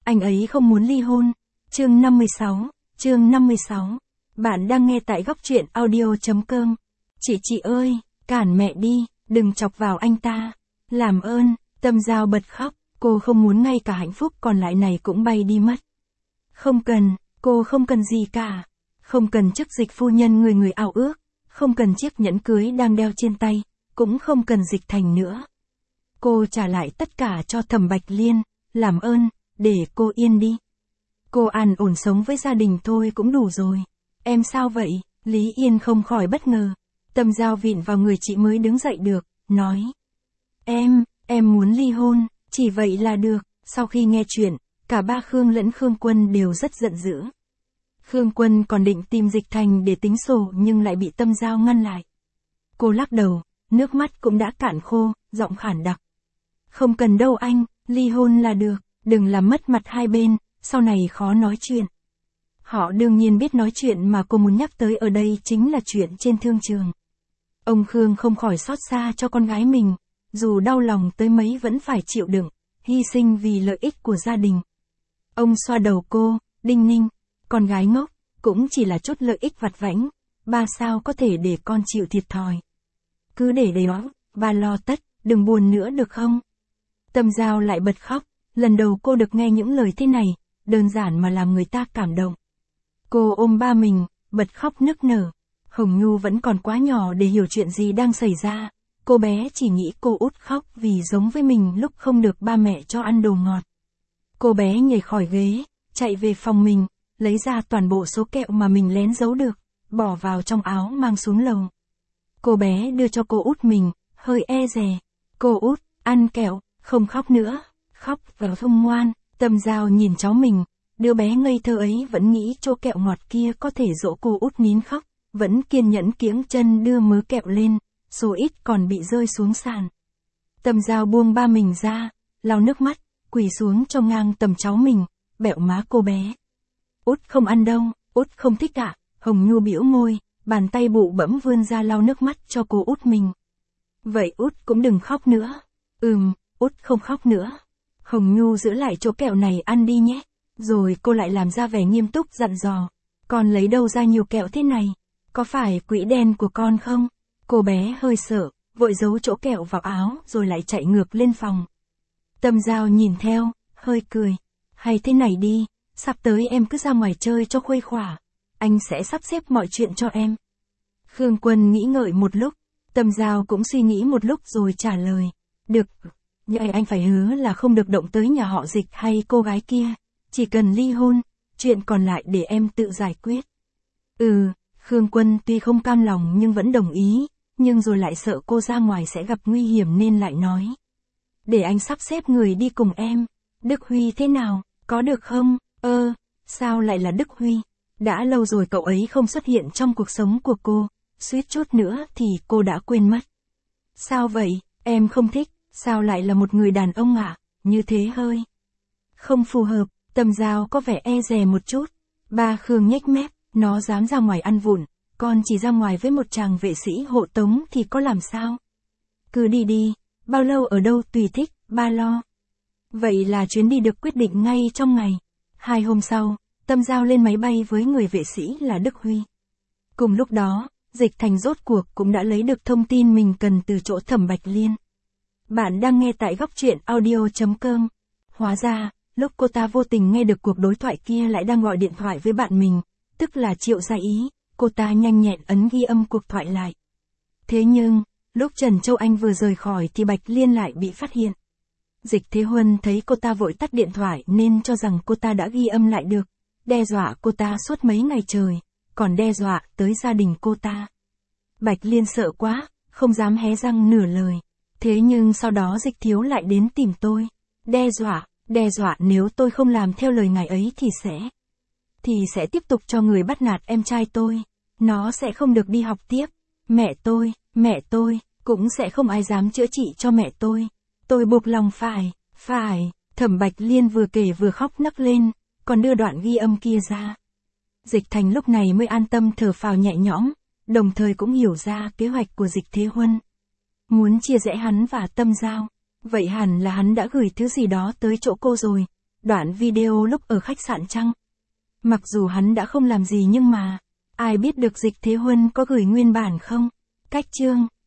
anh ấy không muốn ly hôn. Chương 56. Bạn đang nghe tại góc truyện audio.com. Chị ơi, cản mẹ đi, đừng chọc vào anh ta. Làm ơn, Tâm Giao bật khóc, cô không muốn ngay cả hạnh phúc còn lại này cũng bay đi mất. Không cần, cô không cần gì cả. Không cần chức dịch phu nhân người ao ước, không cần chiếc nhẫn cưới đang đeo trên tay, cũng không cần Dịch Thành nữa. Cô trả lại tất cả cho Thẩm Bạch Liên, làm ơn, để cô yên đi. Cô an ổn sống với gia đình thôi cũng đủ rồi. Em sao vậy? Lý Yên không khỏi bất ngờ. Tâm Giao vịn vào người chị mới đứng dậy được, nói. Em muốn ly hôn, chỉ vậy là được. Sau khi nghe chuyện, cả ba Khương lẫn Khương Quân đều rất giận dữ. Khương Quân còn định tìm Dịch Thành để tính sổ nhưng lại bị Tâm Giao ngăn lại. Cô lắc đầu, nước mắt cũng đã cạn khô, giọng khản đặc. Không cần đâu anh, ly hôn là được, đừng làm mất mặt hai bên, sau này khó nói chuyện. Họ đương nhiên biết nói chuyện mà cô muốn nhắc tới ở đây chính là chuyện trên thương trường. Ông Khương không khỏi xót xa cho con gái mình, dù đau lòng tới mấy vẫn phải chịu đựng, hy sinh vì lợi ích của gia đình. Ông xoa đầu cô, đinh ninh, con gái ngốc, cũng chỉ là chút lợi ích vặt vãnh, ba sao có thể để con chịu thiệt thòi. Cứ để đó, ba lo tất, đừng buồn nữa được không? Tâm Giao lại bật khóc, lần đầu cô được nghe những lời thế này, đơn giản mà làm người ta cảm động. Cô ôm ba mình, bật khóc nức nở. Hồng Nhu vẫn còn quá nhỏ để hiểu chuyện gì đang xảy ra, cô bé chỉ nghĩ cô út khóc vì giống với mình lúc không được ba mẹ cho ăn đồ ngọt. Cô bé nhảy khỏi ghế, chạy về phòng mình, lấy ra toàn bộ số kẹo mà mình lén giấu được, bỏ vào trong áo mang xuống lầu. Cô bé đưa cho cô út mình, hơi e dè. Cô út, ăn kẹo, không khóc nữa, khóc vào không ngoan. Tâm Giao nhìn cháu mình, đứa bé ngây thơ ấy vẫn nghĩ chỗ kẹo ngọt kia có thể dỗ cô út nín khóc, vẫn kiên nhẫn kiễng chân đưa mớ kẹo lên, số ít còn bị rơi xuống sàn. Tâm Giao buông ba mình ra, lau nước mắt, quỳ xuống cho ngang tầm cháu mình, bẹo má cô bé. Út không ăn đâu, út không thích ạ. Hồng Nhu bĩu môi, bàn tay bụ bẫm vươn ra lau nước mắt cho cô út mình. Vậy út cũng đừng khóc nữa. Út không khóc nữa. Hồng Nhu giữ lại chỗ kẹo này ăn đi nhé. Rồi cô lại làm ra vẻ nghiêm túc dặn dò. Con lấy đâu ra nhiều kẹo thế này? Có phải quỹ đen của con không? Cô bé hơi sợ, vội giấu chỗ kẹo vào áo rồi lại chạy ngược lên phòng. Tâm Giao nhìn theo, hơi cười. Hay thế này đi, sắp tới em cứ ra ngoài chơi cho khuây khỏa. Anh sẽ sắp xếp mọi chuyện cho em. Khương Quân nghĩ ngợi một lúc, Tâm Giao cũng suy nghĩ một lúc rồi trả lời. Được, nhưng anh phải hứa là không được động tới nhà họ Dịch hay cô gái kia. Chỉ cần ly hôn, chuyện còn lại để em tự giải quyết. Khương Quân tuy không cam lòng nhưng vẫn đồng ý, nhưng rồi lại sợ cô ra ngoài sẽ gặp nguy hiểm nên lại nói. Để anh sắp xếp người đi cùng em. Đức Huy thế nào, có được không? Sao lại là Đức Huy? Đã lâu rồi cậu ấy không xuất hiện trong cuộc sống của cô, suýt chút nữa thì cô đã quên mất. Sao vậy, em không thích, sao lại là một người đàn ông ạ? Như thế hơi không phù hợp. Tâm Giao có vẻ e dè một chút. Ba Khương nhếch mép, nó dám ra ngoài ăn vụng, con chỉ ra ngoài với một chàng vệ sĩ hộ tống thì có làm sao? Cứ đi đi, bao lâu ở đâu tùy thích, ba lo. Vậy là chuyến đi được quyết định ngay trong ngày. 2 hôm sau, Tâm Giao lên máy bay với người vệ sĩ là Đức Huy. Cùng lúc đó, Dịch Thành rốt cuộc cũng đã lấy được thông tin mình cần từ chỗ Thẩm Bạch Liên. Bạn đang nghe tại góc truyện audio.com. Hóa ra, lúc cô ta vô tình nghe được cuộc đối thoại kia lại đang gọi điện thoại với bạn mình, tức là Triệu Gia Ý, cô ta nhanh nhẹn ấn ghi âm cuộc thoại lại. Thế nhưng, lúc Trần Châu Anh vừa rời khỏi thì Bạch Liên lại bị phát hiện. Dịch Thế Huân thấy cô ta vội tắt điện thoại nên cho rằng cô ta đã ghi âm lại được, đe dọa cô ta suốt mấy ngày trời, còn đe dọa tới gia đình cô ta. Bạch Liên sợ quá, không dám hé răng nửa lời. Thế nhưng sau đó Dịch Thiếu lại đến tìm tôi, đe dọa nếu tôi không làm theo lời ngài ấy thì sẽ tiếp tục cho người bắt nạt em trai tôi. Nó sẽ không được đi học tiếp. Mẹ tôi, cũng sẽ không ai dám chữa trị cho mẹ tôi. Tôi buộc lòng phải. Thẩm Bạch Liên vừa kể vừa khóc nấc lên, còn đưa đoạn ghi âm kia ra. Dịch Thành lúc này mới an tâm thở phào nhẹ nhõm, đồng thời cũng hiểu ra kế hoạch của Dịch Thế Huân. Muốn chia rẽ hắn và Tâm Giao. Vậy hẳn là hắn đã gửi thứ gì đó tới chỗ cô rồi. đoạn video lúc ở khách sạn chăng? Mặc dù hắn đã không làm gì nhưng mà, ai biết được Dịch Thế Huân có gửi nguyên bản không? Cách chương